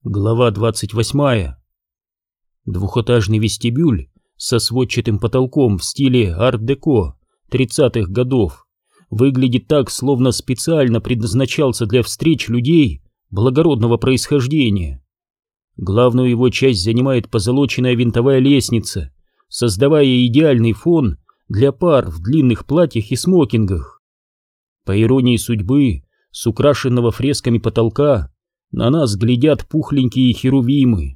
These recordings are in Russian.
Глава 28. Двухэтажный вестибюль со сводчатым потолком в стиле арт-деко 30-х годов выглядит так, словно специально предназначался для встреч людей благородного происхождения. Главную его часть занимает позолоченная винтовая лестница, создавая идеальный фон для пар в длинных платьях и смокингах. По иронии судьбы, с украшенного фресками потолка на нас глядят пухленькие херувимы.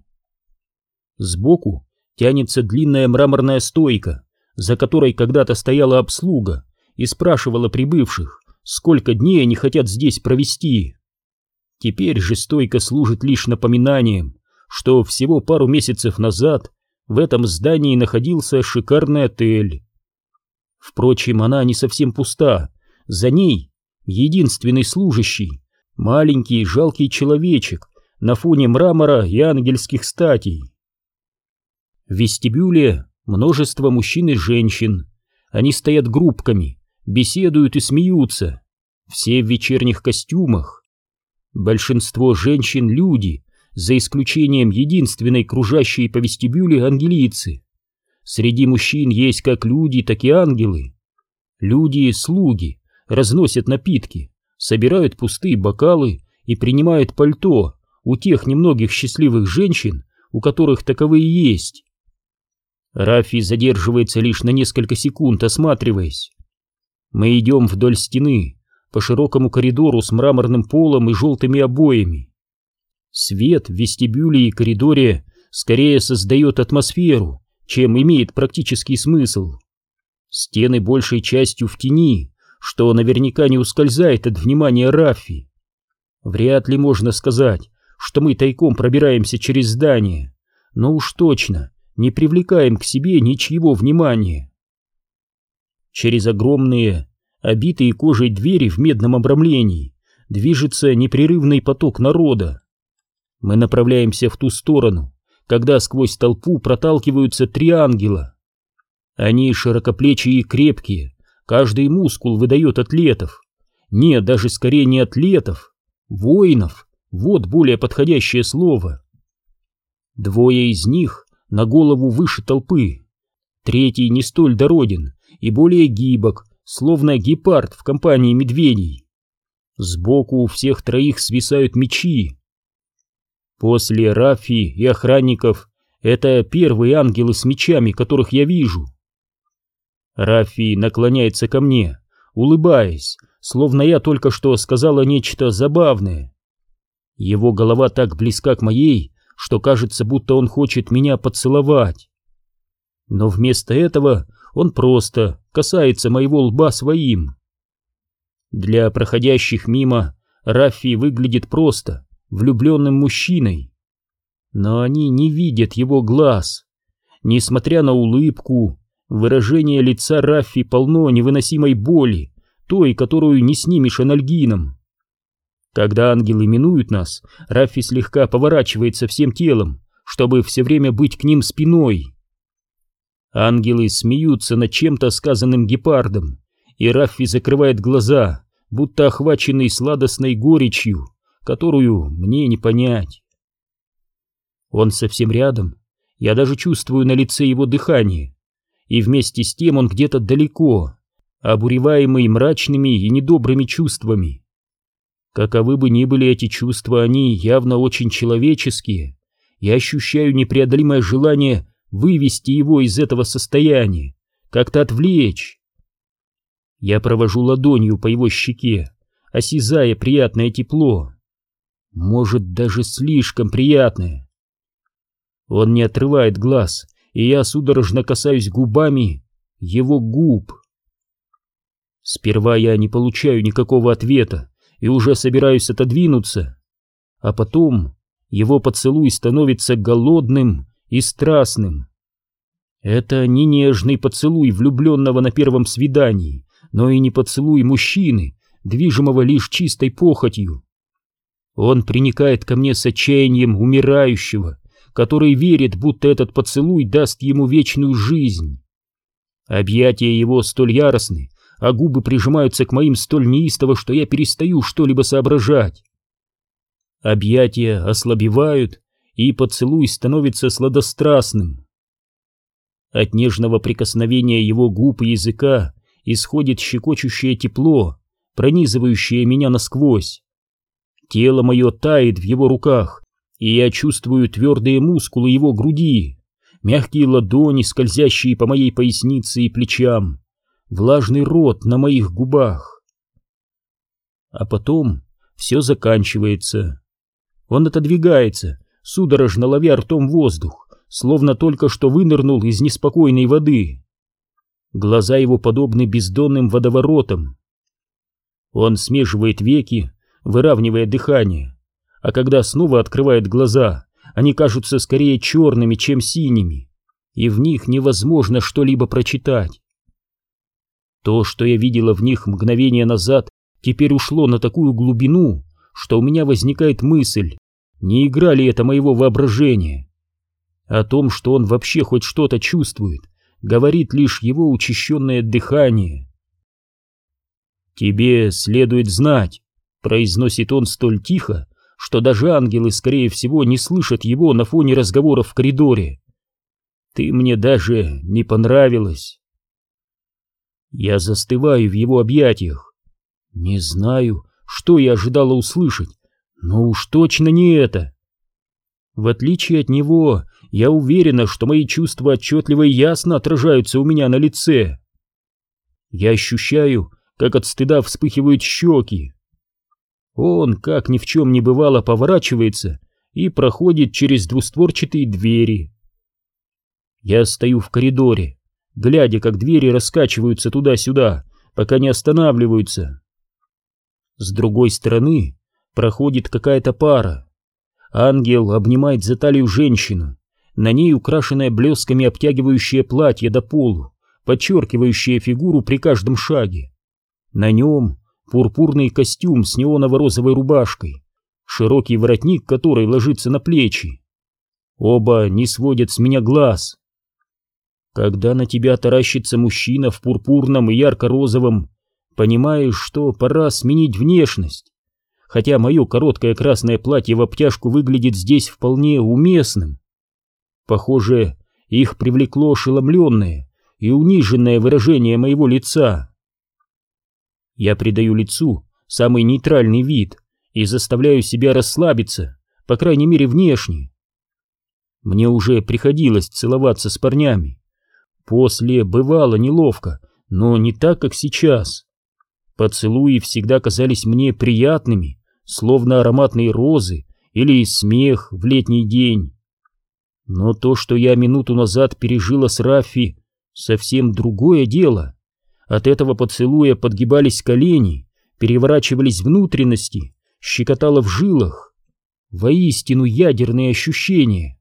Сбоку тянется длинная мраморная стойка, за которой когда-то стояла обслуга и спрашивала прибывших, сколько дней они хотят здесь провести. Теперь же стойка служит лишь напоминанием, что всего пару месяцев назад в этом здании находился шикарный отель. Впрочем, она не совсем пуста, за ней единственный служащий, маленький жалкий человечек на фоне мрамора и ангельских статей. В вестибюле множество мужчин и женщин. Они стоят группками, беседуют и смеются. Все в вечерних костюмах. Большинство женщин — люди, за исключением единственной кружащей по вестибюле ангелицы. Среди мужчин есть как люди, так и ангелы. Люди — слуги, разносят напитки, собирают пустые бокалы и принимают пальто у тех немногих счастливых женщин, у которых таковые есть. Раффи задерживается лишь на несколько секунд, осматриваясь. Мы идем вдоль стены, по широкому коридору с мраморным полом и желтыми обоями. Свет в вестибюле и коридоре скорее создает атмосферу, чем имеет практический смысл. Стены большей частью в тени, что наверняка не ускользает от внимания Раффи. Вряд ли можно сказать, что мы тайком пробираемся через здание, но уж точно не привлекаем к себе ничьего внимания. Через огромные, обитые кожей двери в медном обрамлении движется непрерывный поток народа. Мы направляемся в ту сторону, когда сквозь толпу проталкиваются три ангела. Они широкоплечие и крепкие, каждый мускул выдает атлетов. Нет, даже скорее не атлетов, воинов, вот более подходящее слово. Двое из них на голову выше толпы, третий не столь дороден и более гибок, словно гепард в компании медведей. Сбоку у всех троих свисают мечи. После Раффи и охранников это первые ангелы с мечами, которых я вижу. Раффи наклоняется ко мне, улыбаясь, словно я только что сказала нечто забавное. Его голова так близка к моей, что кажется, будто он хочет меня поцеловать. Но вместо этого он просто касается моего лба своим. Для проходящих мимо Раффи выглядит просто влюбленным мужчиной. Но они не видят его глаз. Несмотря на улыбку, выражение лица Раффи полно невыносимой боли, той, которую не снимешь анальгином. Когда ангелы минуют нас, Раффи слегка поворачивается всем телом, чтобы все время быть к ним спиной. Ангелы смеются над чем-то сказанным гепардом, и Раффи закрывает глаза, будто охваченный сладостной горечью, которую мне не понять. Он совсем рядом, я даже чувствую на лице его дыхание. И вместе с тем он где-то далеко, обуреваемый мрачными и недобрыми чувствами. Каковы бы ни были эти чувства, они явно очень человеческие. Я ощущаю непреодолимое желание вывести его из этого состояния, как-то отвлечь. Я провожу ладонью по его щеке, осязая приятное тепло. Может, даже слишком приятное. Он не отрывает глаз, и я судорожно касаюсь губами его губ. Сперва я не получаю никакого ответа и уже собираюсь отодвинуться, а потом его поцелуй становится голодным и страстным. Это не нежный поцелуй влюбленного на первом свидании, но и не поцелуй мужчины, движимого лишь чистой похотью. Он приникает ко мне с отчаянием умирающего, который верит, будто этот поцелуй даст ему вечную жизнь. Объятия его столь яростны, а губы прижимаются к моим столь неистово, что я перестаю что-либо соображать. Объятия ослабевают, и поцелуй становится сладострастным. От нежного прикосновения его губ и языка исходит щекочущее тепло, пронизывающее меня насквозь. Тело мое тает в его руках, и я чувствую твердые мускулы его груди, мягкие ладони, скользящие по моей пояснице и плечам, влажный рот на моих губах. А потом все заканчивается. Он отодвигается, судорожно ловя ртом воздух, словно только что вынырнул из неспокойной воды. Глаза его подобны бездонным водоворотам. Он смеживает веки, выравнивая дыхание, а когда снова открывает глаза, они кажутся скорее черными, чем синими, и в них невозможно что-либо прочитать. То, что я видела в них мгновение назад, теперь ушло на такую глубину, что у меня возникает мысль, не игра ли это моего воображения. О том, что он вообще хоть что-то чувствует, говорит лишь его учащенное дыхание. «Тебе следует знать», — произносит он столь тихо, что даже ангелы, скорее всего, не слышат его на фоне разговоров в коридоре. «Ты мне даже не понравилась». Я застываю в его объятиях. Не знаю, что я ожидала услышать, но уж точно не это. В отличие от него, я уверена, что мои чувства отчетливо и ясно отражаются у меня на лице. Я ощущаю, как от стыда вспыхивают щеки. Он, как ни в чем не бывало, поворачивается и проходит через двустворчатые двери. Я стою в коридоре, глядя, как двери раскачиваются туда-сюда, пока не останавливаются. С другой стороны проходит какая-то пара. Ангел обнимает за талию женщину, на ней украшенное блесками обтягивающее платье до полу, подчеркивающее фигуру при каждом шаге. На нем пурпурный костюм с неоново-розовой рубашкой, широкий воротник которой ложится на плечи. Оба не сводят с меня глаз. Когда на тебя таращится мужчина в пурпурном и ярко-розовом, понимаешь, что пора сменить внешность, хотя мое короткое красное платье в обтяжку выглядит здесь вполне уместным. Похоже, их привлекло ошеломленное и униженное выражение моего лица. Я придаю лицу самый нейтральный вид и заставляю себя расслабиться, по крайней мере внешне. Мне уже приходилось целоваться с парнями. После бывало неловко, но не так, как сейчас. Поцелуи всегда казались мне приятными, словно ароматные розы или смех в летний день. Но то, что я минуту назад пережила с Раффи, совсем другое дело. От этого поцелуя подгибались колени, переворачивались внутренности, щекотало в жилах. Воистину ядерные ощущения.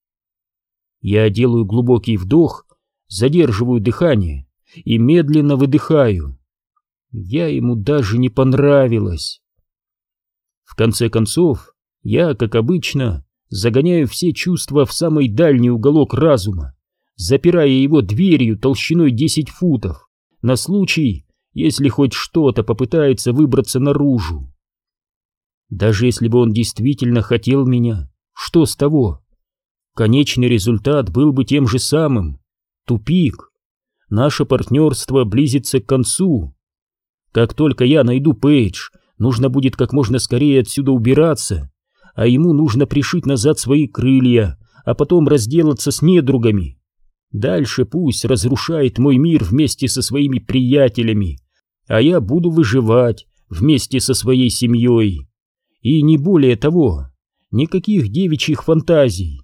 Я делаю глубокий вдох, задерживаю дыхание и медленно выдыхаю. Я ему даже не понравилась. В конце концов, я, как обычно, загоняю все чувства в самый дальний уголок разума, запирая его дверью толщиной 10 футов, на случай, если хоть что-то попытается выбраться наружу. Даже если бы он действительно хотел меня, что с того? Конечный результат был бы тем же самым. Тупик. Наше партнерство близится к концу. Как только я найду Пейдж, нужно будет как можно скорее отсюда убираться, а ему нужно пришить назад свои крылья, а потом разделаться с недругами. Дальше пусть разрушает мой мир вместе со своими приятелями, а я буду выживать вместе со своей семьей. И не более того, никаких девичьих фантазий.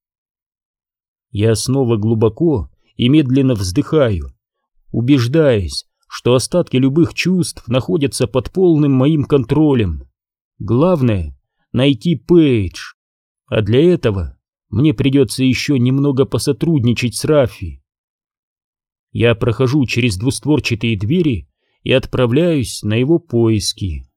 Я снова глубоко и медленно вздыхаю, убеждаясь, что остатки любых чувств находятся под полным моим контролем. Главное — найти Пейдж, а для этого мне придется еще немного посотрудничать с Раффи. Я прохожу через двустворчатые двери и отправляюсь на его поиски.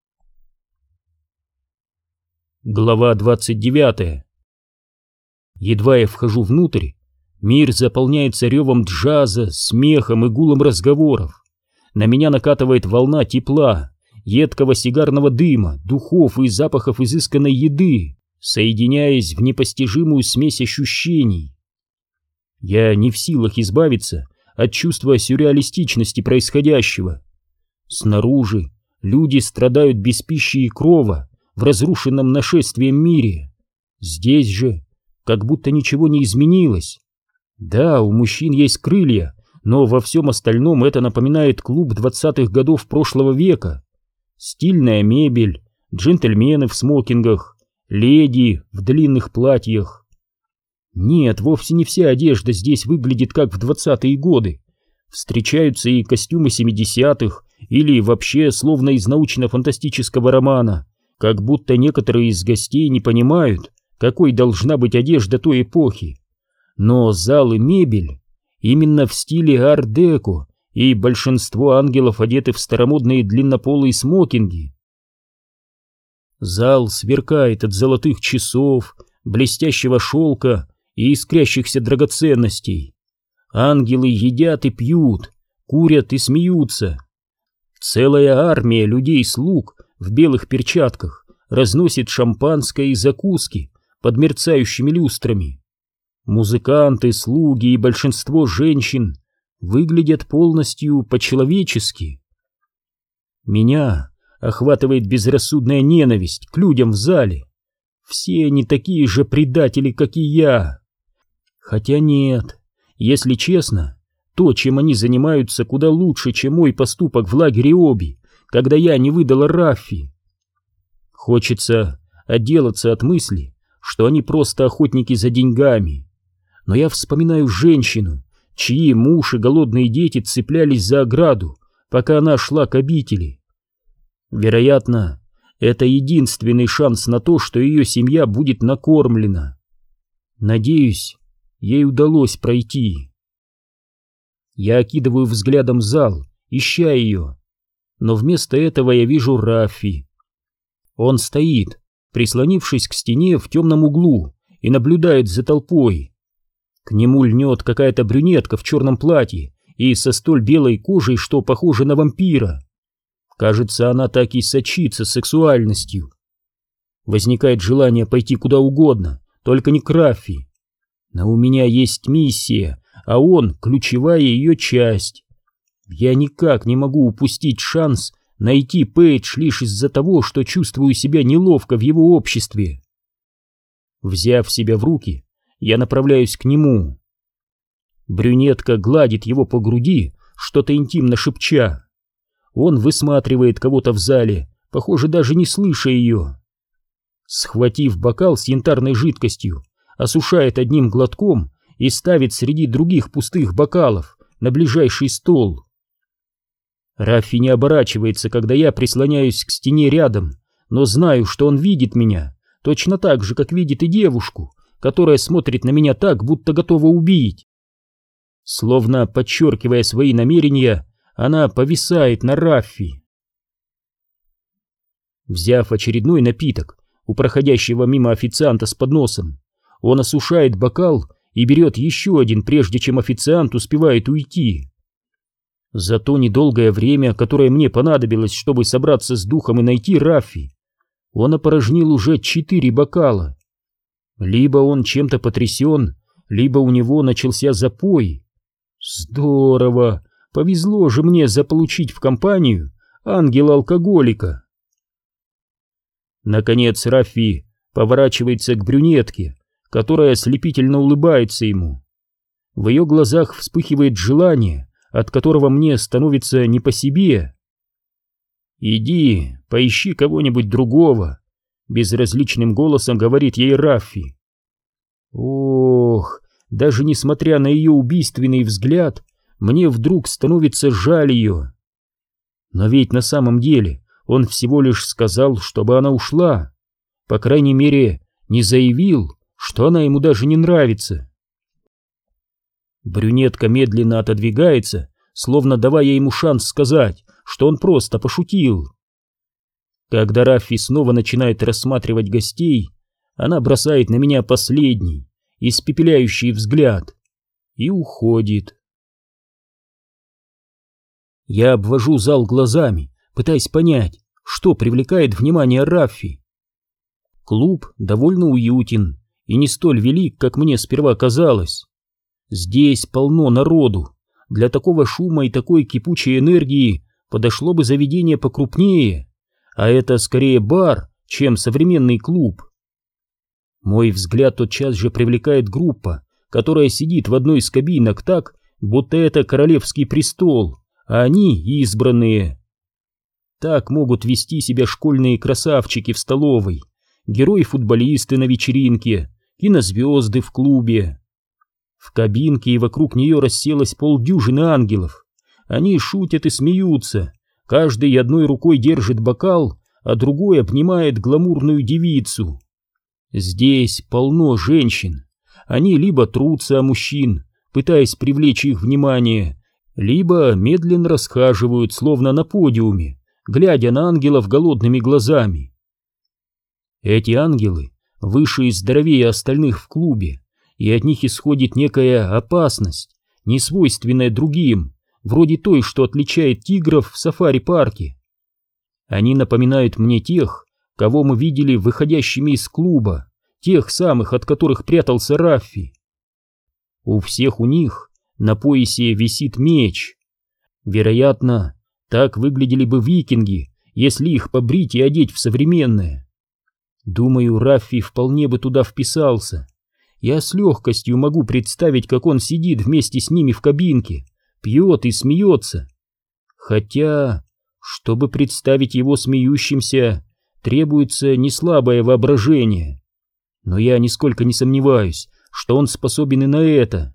Глава 29. Едва я вхожу внутрь, мир заполняется ревом джаза, смехом и гулом разговоров. На меня накатывает волна тепла, едкого сигарного дыма, духов и запахов изысканной еды, соединяясь в непостижимую смесь ощущений. Я не в силах избавиться от чувства сюрреалистичности происходящего. Снаружи люди страдают без пищи и крова в разрушенном нашествием мире. Здесь же как будто ничего не изменилось. Да, у мужчин есть крылья, но во всем остальном это напоминает клуб 20-х годов прошлого века. Стильная мебель, джентльмены в смокингах, леди в длинных платьях. Нет, вовсе не вся одежда здесь выглядит как в 20-е годы. Встречаются и костюмы 70-х, или вообще словно из научно-фантастического романа, как будто некоторые из гостей не понимают, какой должна быть одежда той эпохи. Но зал и мебель именно в стиле ар-деко, и большинство ангелов одеты в старомодные длиннополые смокинги. Зал сверкает от золотых часов, блестящего шелка и искрящихся драгоценностей. Ангелы едят и пьют, курят и смеются. Целая армия людей-слуг в белых перчатках разносит шампанское и закуски под мерцающими люстрами. Музыканты, слуги и большинство женщин выглядят полностью по-человечески. Меня охватывает безрассудная ненависть к людям в зале. Все они такие же предатели, как и я. Хотя нет, если честно, то, чем они занимаются, куда лучше, чем мой поступок в лагере Оби, когда я не выдала Раффи. Хочется отделаться от мысли, что они просто охотники за деньгами. Но я вспоминаю женщину, чьи муж и голодные дети цеплялись за ограду, пока она шла к обители. Вероятно, это единственный шанс на то, что ее семья будет накормлена. Надеюсь, ей удалось пройти. Я окидываю взглядом зал, ища ее, но вместо этого я вижу Раффи. Он стоит, прислонившись к стене в темном углу, и наблюдает за толпой. К нему льнет какая-то брюнетка в черном платье и со столь белой кожей, что похожа на вампира. Кажется, она так и сочится сексуальностью. Возникает желание пойти куда угодно, только не к Раффи. Но у меня есть миссия, а он — ключевая ее часть. Я никак не могу упустить шанс найти Пейдж лишь из-за того, что чувствую себя неловко в его обществе. Взяв себя в руки, я направляюсь к нему. Брюнетка гладит его по груди, что-то интимно шепча. Он высматривает кого-то в зале, похоже, даже не слыша ее. Схватив бокал с янтарной жидкостью, осушает одним глотком и ставит среди других пустых бокалов на ближайший стол. Раффи не оборачивается, когда я прислоняюсь к стене рядом, но знаю, что он видит меня, точно так же, как видит и девушку, которая смотрит на меня так, будто готова убить. Словно подчеркивая свои намерения, она повисает на Раффи. Взяв очередной напиток у проходящего мимо официанта с подносом, он осушает бокал и берет еще один, прежде чем официант успевает уйти. За то недолгое время, которое мне понадобилось, чтобы собраться с духом и найти Раффи, он опорожнил уже 4 бокала. Либо он чем-то потрясен, либо у него начался запой. Здорово! Повезло же мне заполучить в компанию ангела-алкоголика. Наконец Раффи поворачивается к брюнетке, которая ослепительно улыбается ему. В ее глазах вспыхивает желание, от которого мне становится не по себе. «Иди, поищи кого-нибудь другого», — безразличным голосом говорит ей Раффи. Ох, даже несмотря на ее убийственный взгляд, мне вдруг становится жаль ее. Но ведь на самом деле он всего лишь сказал, чтобы она ушла. По крайней мере, не заявил, что она ему даже не нравится. Брюнетка медленно отодвигается, словно давая ему шанс сказать, что он просто пошутил. Когда Раффи снова начинает рассматривать гостей, она бросает на меня последний, испепеляющий взгляд и уходит. Я обвожу зал глазами, пытаясь понять, что привлекает внимание Раффи. Клуб довольно уютен и не столь велик, как мне сперва казалось. Здесь полно народу. Для такого шума и такой кипучей энергии подошло бы заведение покрупнее, а это скорее бар, чем современный клуб. Мой взгляд тотчас же привлекает группа, которая сидит в одной из кабинок так, будто это королевский престол, а они избранные. Так могут вести себя школьные красавчики в столовой, герои-футболисты на вечеринке, кинозвезды в клубе. В кабинке и вокруг нее расселось полдюжины ангелов. Они шутят и смеются, каждый одной рукой держит бокал, а другой обнимает гламурную девицу. Здесь полно женщин. Они либо трутся о мужчин, пытаясь привлечь их внимание, либо медленно расхаживают, словно на подиуме, глядя на ангелов голодными глазами. Эти ангелы выше и здоровее остальных в клубе, и от них исходит некая опасность, несвойственная другим, вроде той, что отличает тигров в сафари-парке. Они напоминают мне тех, кого мы видели выходящими из клуба, тех самых, от которых прятался Раффи. У всех у них на поясе висит меч. Вероятно, так выглядели бы викинги, если их побрить и одеть в современное. Думаю, Раффи вполне бы туда вписался. Я с легкостью могу представить, как он сидит вместе с ними в кабинке, пьет и смеется. Хотя, чтобы представить его смеющимся, требуется неслабое воображение. Но я нисколько не сомневаюсь, что он способен и на это.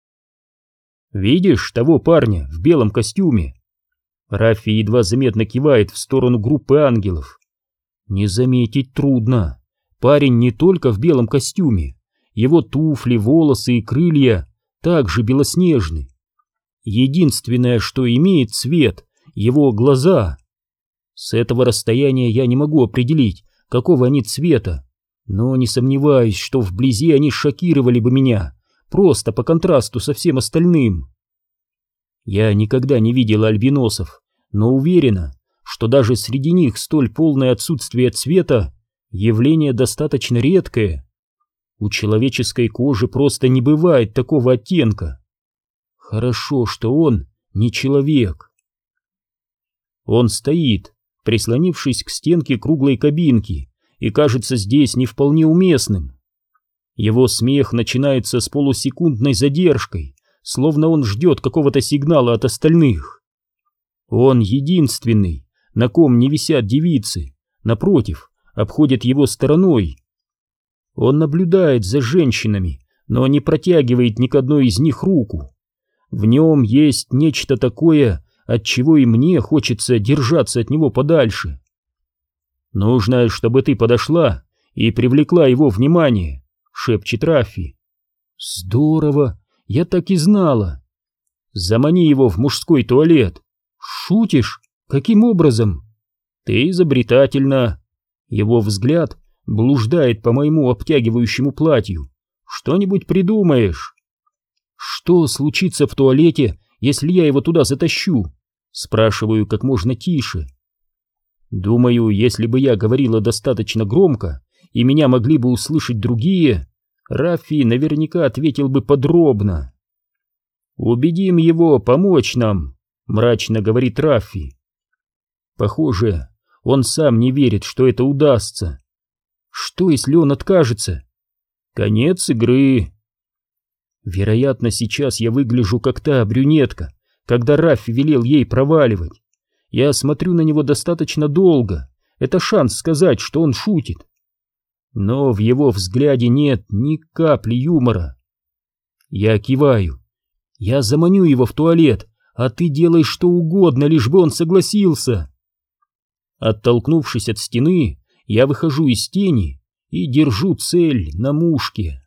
«Видишь того парня в белом костюме?» Раффи едва заметно кивает в сторону группы ангелов. Не заметить трудно. Парень не только в белом костюме. Его туфли, волосы и крылья также белоснежны. Единственное, что имеет цвет, его глаза. С этого расстояния я не могу определить, какого они цвета, но не сомневаюсь, что вблизи они шокировали бы меня, просто по контрасту со всем остальным. Я никогда не видел альбиносов, но уверена, что даже среди них столь полное отсутствие цвета — явление достаточно редкое. У человеческой кожи просто не бывает такого оттенка. Хорошо, что он не человек. Он стоит, прислонившись к стенке круглой кабинки, и кажется здесь не вполне уместным. Его смех начинается с полусекундной задержкой, словно он ждет какого-то сигнала от остальных. Он единственный, на ком не висят девицы, напротив, обходят его стороной. Он наблюдает за женщинами, но не протягивает ни к одной из них руку. В нем есть нечто такое, от чего и мне хочется держаться от него подальше. «Нужно, чтобы ты подошла и привлекла его внимание», — шепчет Раффи. «Здорово, я так и знала. Замани его в мужской туалет». «Шутишь? Каким образом?» «Ты изобретательна». Его взгляд блуждает по моему обтягивающему платью. «Что-нибудь придумаешь?» «Что случится в туалете, если я его туда затащу?» Спрашиваю как можно тише. Думаю, если бы я говорила достаточно громко, и меня могли бы услышать другие, Раффи наверняка ответил бы подробно. «Убедим его помочь нам», — мрачно говорит Раффи. Похоже, он сам не верит, что это удастся. Что, если он откажется? Конец игры. Вероятно, сейчас я выгляжу как та брюнетка, когда Раффи велел ей проваливать. Я смотрю на него достаточно долго. Это шанс сказать, что он шутит. Но в его взгляде нет ни капли юмора. Я киваю. Я заманю его в туалет, а ты делай что угодно, лишь бы он согласился. Оттолкнувшись от стены, я выхожу из тени и держу цель на мушке.